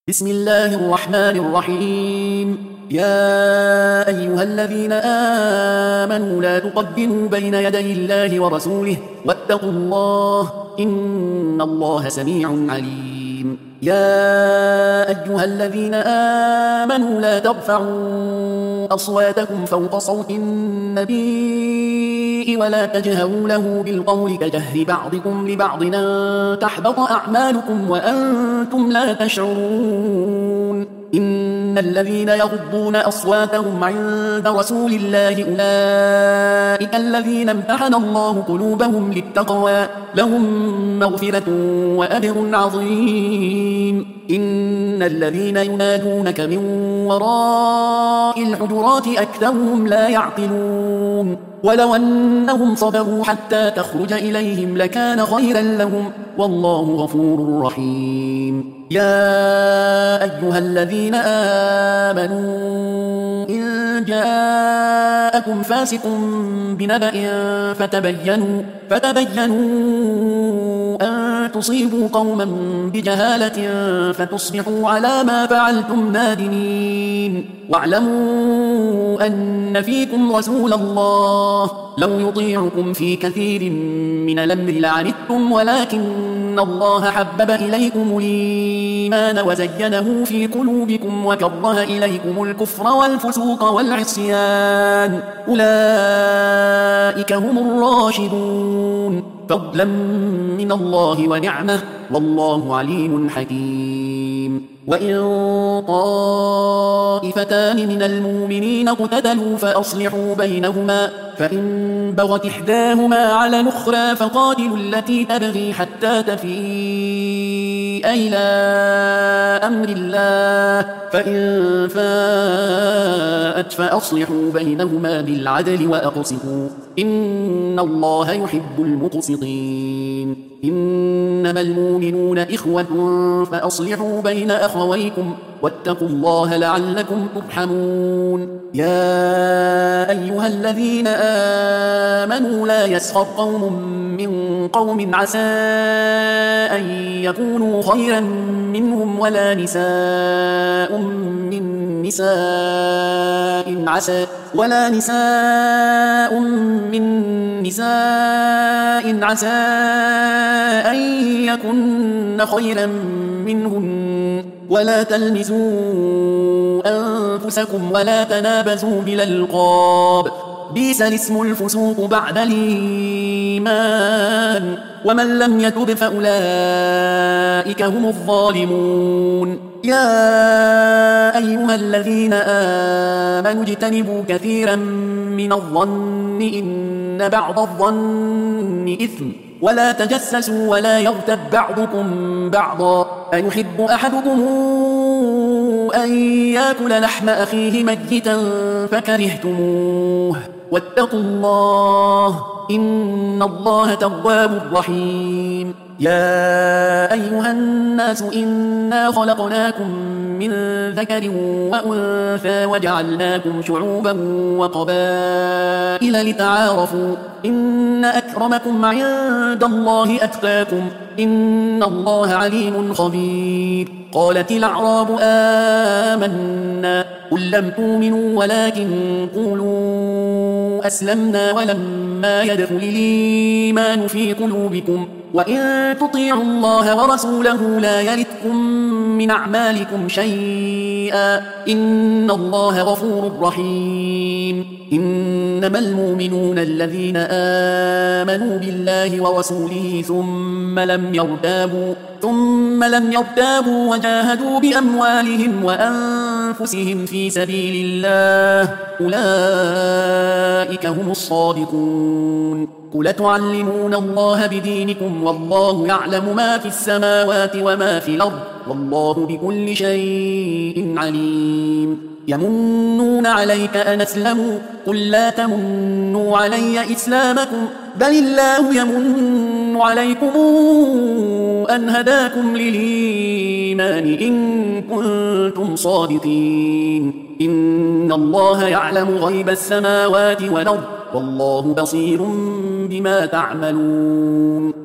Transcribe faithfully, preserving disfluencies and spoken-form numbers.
بسم الله الرحمن الرحيم. يا أيها الذين آمنوا لا تقدموا بين يدي الله ورسوله واتقوا الله إن الله سميع عليم. يا أيها الذين آمنوا لا ترفعوا أصواتكم فوق صوت النبي ولا تجهروا له بالقول كجهر بعضكم لبعض أن تحبط أعمالكم وأنتم لا تشعرون. إن الذين يغضون أصواتهم عند رسول الله أولئك الذين امتحن الله قلوبهم للتقوى لهم مغفرة وأجر عظيم. إن الذين ينادونك من وراء الحجرات أكثرهم لا يعقلون. ولو أنهم صبروا حتى تخرج إليهم لكان خيرا لهم والله غفور رحيم. يا أيها الذين آمنوا إن جاءكم فاسق بنبأ فتبينوا فتبينوا أن تصيبوا قوما بجهالة فتصبحوا على ما فعلتم نادمين. واعلموا أن فيكم رسول الله لو يطيعكم في كثير من الأمر لعنتم ولكن الله حبب إليكم الإيمان وزينه في قلوبكم وكره إليكم الكفر والفسوق والعصيان أولئك هم الراشدون فضلا من الله ونعمه والله عليم حكيم. وإن طائفتان من المؤمنين اقتتلوا فأصلحوا بينهما فإن بغت إحداهما على الأخرى فقاتلوا التي تبغي حتى تفيء إلى أمر الله فإن فاءت فأصلحوا بينهما بالعدل وأقسطوا إن الله يحب المقسطين. إنما المؤمنون إخوة فأصلحوا بين أخويكم واتقوا الله لعلكم ترحمون. يا أيها الذين آمنوا لا يسخر قوم من قوم عسى أن يكونوا خيرا منهم ولا نساء من نساء عسى ولا نساء من نساء عسى أن يكن خيرا منهن ولا تلمزوا أنفسكم ولا تنابزوا بالألقاب بئس الاسم الفسوق بعد الإيمان ومن لم يتب فأولئك هم الظالمون. يا أيها الذين آمنوا اجتنبوا كثيرا من الظن إن بعض الظن إثم ولا تجسسوا ولا يغتب بعضكم بعضا أيحب أحدكم أن يأكل لحم أخيه ميتا فكرهتموه واتقوا الله إن الله تواب رحيم. يا أيها الناس إنا خلقناكم من ذكر وأنثى وجعلناكم شعوبا وقبائل لتعارفوا إن أكرمكم عند الله أتقاكم إن الله عليم خبير. قالت الأعراب آمنا قل لم تؤمنوا ولكن قولوا أسلمنا ولما يدخل الإيمان في قلوبكم وإن تطيعوا الله ورسوله لا يلتكم من أعمالكم شيئا إن الله غفور رحيم. إنما المؤمنون الذين آمنوا بالله ورسوله ثم لم يرتابوا ثم لم يرتابوا وجاهدوا بأموالهم وأنفسهم في سبيل الله أولئك هم الصادقون. قل تعلمون الله بدينكم والله يعلم ما في السماوات وما في الأرض والله بكل شيء عليم. يمنون عليك أن أسلموا قل لا تمنوا علي إسلامكم بل الله يمن عليكم أن هداكم للإيمان إن كنتم صادقين. إن الله يعلم غيب السماوات والأرض والله بصير بما تعملون.